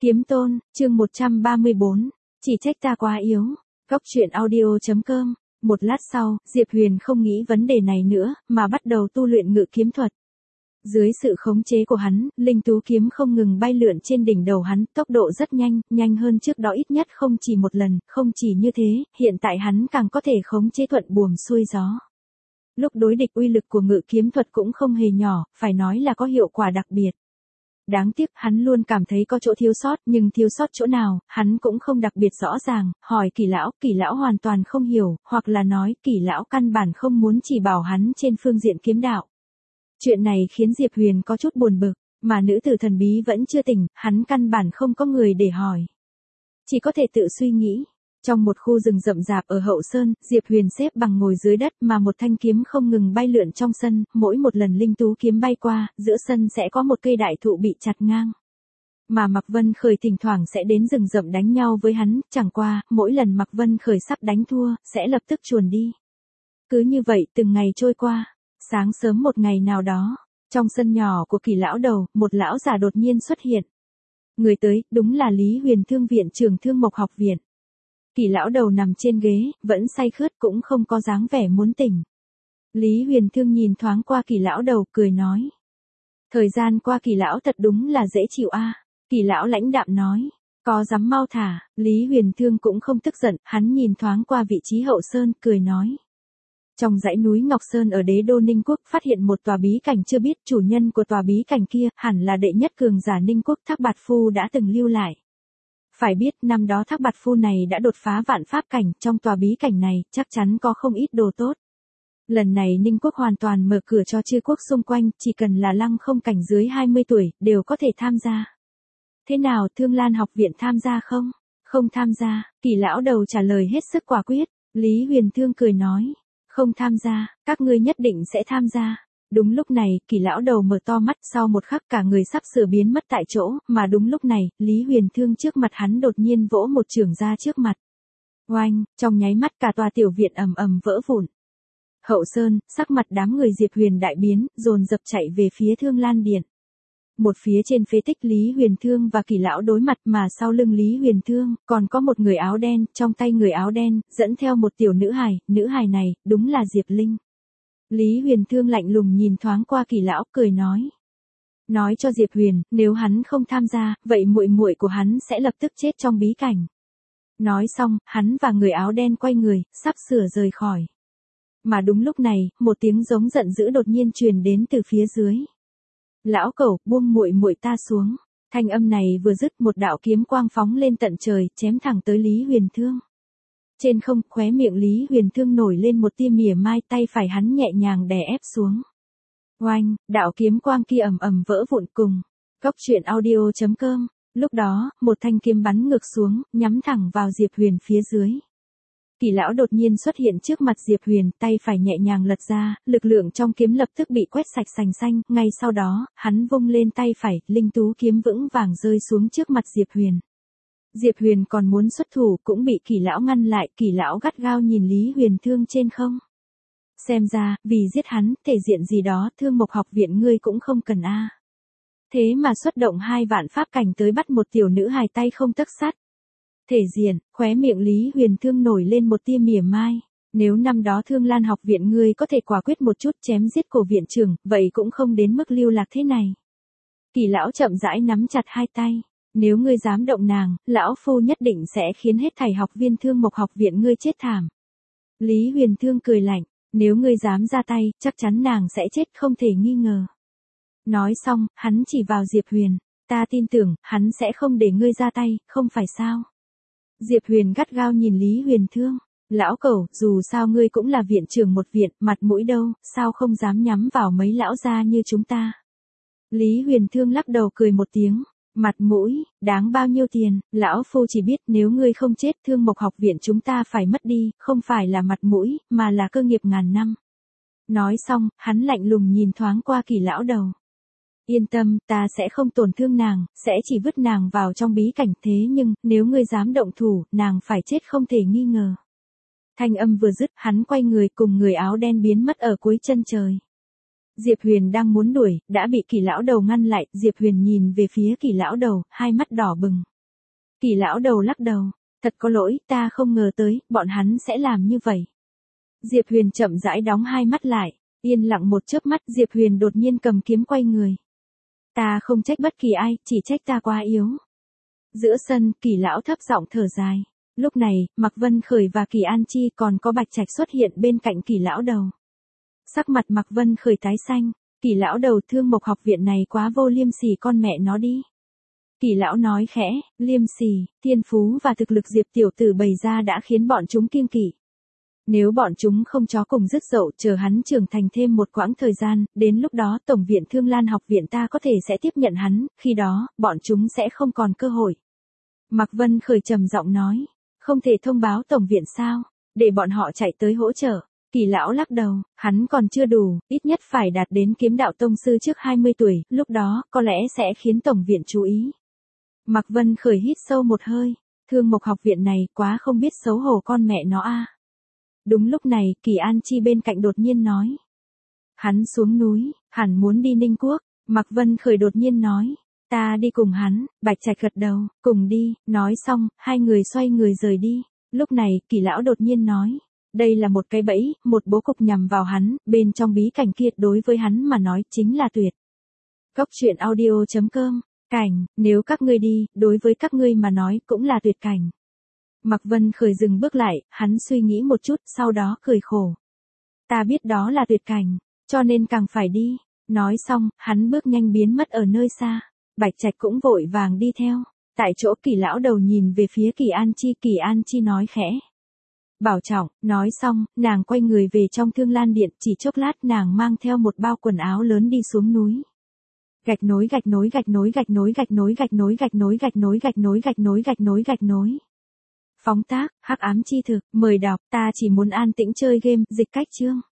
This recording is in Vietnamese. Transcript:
Kiếm Tôn, chương 134, chỉ trách ta quá yếu. Góc truyện audio.com. Một lát sau, Diệp Huyền không nghĩ vấn đề này nữa, mà bắt đầu tu luyện ngự kiếm thuật. Dưới sự khống chế của hắn, linh tú kiếm không ngừng bay lượn trên đỉnh đầu hắn, tốc độ rất nhanh, nhanh hơn trước đó ít nhất không chỉ một lần, không chỉ như thế, hiện tại hắn càng có thể khống chế thuận buồm xuôi gió. Lúc đối địch uy lực của ngự kiếm thuật cũng không hề nhỏ, phải nói là có hiệu quả đặc biệt. Đáng tiếc hắn luôn cảm thấy có chỗ thiếu sót, nhưng thiếu sót chỗ nào, hắn cũng không đặc biệt rõ ràng, hỏi Kỳ lão hoàn toàn không hiểu, hoặc là nói Kỳ lão căn bản không muốn chỉ bảo hắn trên phương diện kiếm đạo. Chuyện này khiến Diệp Huyền có chút buồn bực, mà nữ tử thần bí vẫn chưa tỉnh, hắn căn bản không có người để hỏi. Chỉ có thể tự suy nghĩ. Trong một khu rừng rậm rạp ở hậu sơn, Diệp Huyền xếp bằng ngồi dưới đất mà một thanh kiếm không ngừng bay lượn trong sân, mỗi một lần linh tú kiếm bay qua, giữa sân sẽ có một cây đại thụ bị chặt ngang. Mà Mạc Vân Khởi thỉnh thoảng sẽ đến rừng rậm đánh nhau với hắn, chẳng qua, mỗi lần Mạc Vân Khởi sắp đánh thua, sẽ lập tức chuồn đi. Cứ như vậy từng ngày trôi qua, sáng sớm một ngày nào đó, trong sân nhỏ của Kỳ lão đầu, một lão già đột nhiên xuất hiện. Người tới, đúng là Lý Huyền Thương viện trưởng Thương Mộc học viện. Kỳ lão đầu nằm trên ghế, vẫn say khướt cũng không có dáng vẻ muốn tỉnh. Lý Huyền Thương nhìn thoáng qua Kỳ lão đầu cười nói. Thời gian qua Kỳ lão thật đúng là dễ chịu a. Kỳ lão lãnh đạm nói. Có dám mau thả, Lý Huyền Thương cũng không tức giận, hắn nhìn thoáng qua vị trí hậu sơn, cười nói. Trong dãy núi Ngọc Sơn ở đế đô Ninh Quốc phát hiện một tòa bí cảnh chưa biết chủ nhân của tòa bí cảnh kia, hẳn là đệ nhất cường giả Ninh Quốc Thác Bạt Phu đã từng lưu lại. Phải biết năm đó Thác Bạt Phu này đã đột phá vạn pháp cảnh, trong tòa bí cảnh này, chắc chắn có không ít đồ tốt. Lần này Ninh Quốc hoàn toàn mở cửa cho chư quốc xung quanh, chỉ cần là lăng không cảnh dưới 20 tuổi, đều có thể tham gia. Thế nào, Thương Lan học viện tham gia không? Không tham gia, Kỳ lão đầu trả lời hết sức quả quyết. Lý Huyền Thương cười nói. Không tham gia, các ngươi nhất định sẽ tham gia. Đúng lúc này, Kỳ lão đầu mở to mắt, sau một khắc cả người sắp sửa biến mất tại chỗ, mà đúng lúc này, Lý Huyền Thương trước mặt hắn đột nhiên vỗ một chưởng ra trước mặt. Oanh, trong nháy mắt cả tòa tiểu viện ầm ầm vỡ vụn. Hậu sơn, sắc mặt đám người Diệp Huyền đại biến, dồn dập chạy về phía Thương Lan Điện. Một phía trên phế tích Lý Huyền Thương và Kỳ lão đối mặt, mà sau lưng Lý Huyền Thương, còn có một người áo đen, trong tay người áo đen, dẫn theo một tiểu nữ hài này, đúng là Diệp Linh. Lý Huyền Thương lạnh lùng nhìn thoáng qua Kỳ lão, cười nói. Nói cho Diệp Huyền, nếu hắn không tham gia, vậy muội muội của hắn sẽ lập tức chết trong bí cảnh. Nói xong, hắn và người áo đen quay người, sắp sửa rời khỏi. Mà đúng lúc này, một tiếng giống giận dữ đột nhiên truyền đến từ phía dưới. Lão cẩu, buông muội muội ta xuống. Thanh âm này vừa dứt, một đạo kiếm quang phóng lên tận trời, chém thẳng tới Lý Huyền Thương. Trên không, khóe miệng Lý Huyền Thương nổi lên một tia mỉa mai, tay phải hắn nhẹ nhàng đè ép xuống. Oanh, đạo kiếm quang kia ầm ầm vỡ vụn cùng. Góc truyện audio.com. Lúc đó, một thanh kiếm bắn ngược xuống, nhắm thẳng vào Diệp Huyền phía dưới. Kỳ lão đột nhiên xuất hiện trước mặt Diệp Huyền, tay phải nhẹ nhàng lật ra, lực lượng trong kiếm lập tức bị quét sạch sành xanh, ngay sau đó, hắn vung lên tay phải, linh tú kiếm vững vàng rơi xuống trước mặt Diệp Huyền. Diệp Huyền còn muốn xuất thủ, cũng bị Kỳ lão ngăn lại, Kỳ lão gắt gao nhìn Lý Huyền Thương trên không. Xem ra, vì giết hắn, thể diện gì đó, Thương Mộc học viện ngươi cũng không cần a. Thế mà xuất động 2 vạn pháp cảnh tới bắt một tiểu nữ hài tay không tấc sắt. Thể diện, khóe miệng Lý Huyền Thương nổi lên một tia mỉa mai. Nếu năm đó Thương Lan học viện ngươi có thể quả quyết một chút chém giết cổ viện trưởng, vậy cũng không đến mức lưu lạc thế này. Kỳ lão chậm rãi nắm chặt hai tay. Nếu ngươi dám động nàng, lão phu nhất định sẽ khiến hết thảy học viên Thương Mộc học viện ngươi chết thảm. Lý Huyền Thương cười lạnh. Nếu ngươi dám ra tay, chắc chắn nàng sẽ chết không thể nghi ngờ. Nói xong, hắn chỉ vào Diệp Huyền. Ta tin tưởng, hắn sẽ không để ngươi ra tay, không phải sao? Diệp Huyền gắt gao nhìn Lý Huyền Thương. Lão cẩu, dù sao ngươi cũng là viện trưởng một viện, mặt mũi đâu, sao không dám nhắm vào mấy lão gia như chúng ta? Lý Huyền Thương lắc đầu cười một tiếng. Mặt mũi, đáng bao nhiêu tiền, lão phu chỉ biết nếu ngươi không chết Thương Mộc học viện chúng ta phải mất đi, không phải là mặt mũi, mà là cơ nghiệp ngàn năm. Nói xong, hắn lạnh lùng nhìn thoáng qua Kỳ lão đầu. Yên tâm, ta sẽ không tổn thương nàng, sẽ chỉ vứt nàng vào trong bí cảnh, thế nhưng, nếu ngươi dám động thủ, nàng phải chết không thể nghi ngờ. Thanh âm vừa dứt, hắn quay người cùng người áo đen biến mất ở cuối chân trời. Diệp Huyền đang muốn đuổi, đã bị Kỳ lão đầu ngăn lại, Diệp Huyền nhìn về phía Kỳ lão đầu, hai mắt đỏ bừng. Kỳ lão đầu lắc đầu. Thật có lỗi, ta không ngờ tới, bọn hắn sẽ làm như vậy. Diệp Huyền chậm rãi đóng hai mắt lại, yên lặng một chớp mắt, Diệp Huyền đột nhiên cầm kiếm quay người. Ta không trách bất kỳ ai, chỉ trách ta quá yếu. Giữa sân, Kỳ lão thấp giọng thở dài. Lúc này, Mạc Vân Khởi và Kỳ An Chi còn có Bạch Trạch xuất hiện bên cạnh Kỳ lão đầu. Sắc mặt Mạc Vân Khởi tái xanh, Kỳ lão đầu, Thương Mộc học viện này quá vô liêm sỉ, con mẹ nó đi. Kỳ lão nói khẽ, liêm sỉ, thiên phú và thực lực Diệp tiểu tử bày ra đã khiến bọn chúng kiêng kỵ. Nếu bọn chúng không chó cùng dứt dậu, chờ hắn trưởng thành thêm một quãng thời gian, đến lúc đó Tổng viện Thương Lan học viện ta có thể sẽ tiếp nhận hắn, khi đó, bọn chúng sẽ không còn cơ hội. Mạc Vân Khởi trầm giọng nói, không thể thông báo Tổng viện sao, để bọn họ chạy tới hỗ trợ. Kỳ lão lắc đầu, hắn còn chưa đủ, ít nhất phải đạt đến kiếm đạo tông sư trước 20 tuổi, lúc đó, có lẽ sẽ khiến Tổng viện chú ý. Mạc Vân Khởi hít sâu một hơi, Thương Mộc học viện này quá không biết xấu hổ con mẹ nó a. Đúng lúc này, Kỳ An Chi bên cạnh đột nhiên nói. Hắn xuống núi, hẳn muốn đi Ninh Quốc. Mạc Vân Khởi đột nhiên nói. Ta đi cùng hắn. Bạch Trạch gật đầu, cùng đi. Nói xong, hai người xoay người rời đi. Lúc này, Kỳ lão đột nhiên nói. Đây là một cái bẫy, một bố cục nhằm vào hắn, bên trong bí cảnh kia đối với hắn mà nói chính là tuyệt. Góc truyện audio.com. Cảnh, nếu các ngươi đi, đối với các ngươi mà nói cũng là tuyệt cảnh. Mạc Vân Khởi dừng bước lại, hắn suy nghĩ một chút, sau đó cười khổ. Ta biết đó là tuyệt cảnh, cho nên càng phải đi. Nói xong, hắn bước nhanh biến mất ở nơi xa. Bạch Trạch cũng vội vàng đi theo. Tại chỗ Kỳ lão đầu nhìn về phía Kỳ An Chi nói khẽ. Bảo trọng, nói xong, nàng quay người về trong Thương Lan Điện, chỉ chốc lát nàng mang theo một bao quần áo lớn đi xuống núi. Gạch nối. Phóng tác, hắc ám chi thực, mời đọc, ta chỉ muốn an tĩnh chơi game, dịch cách chương.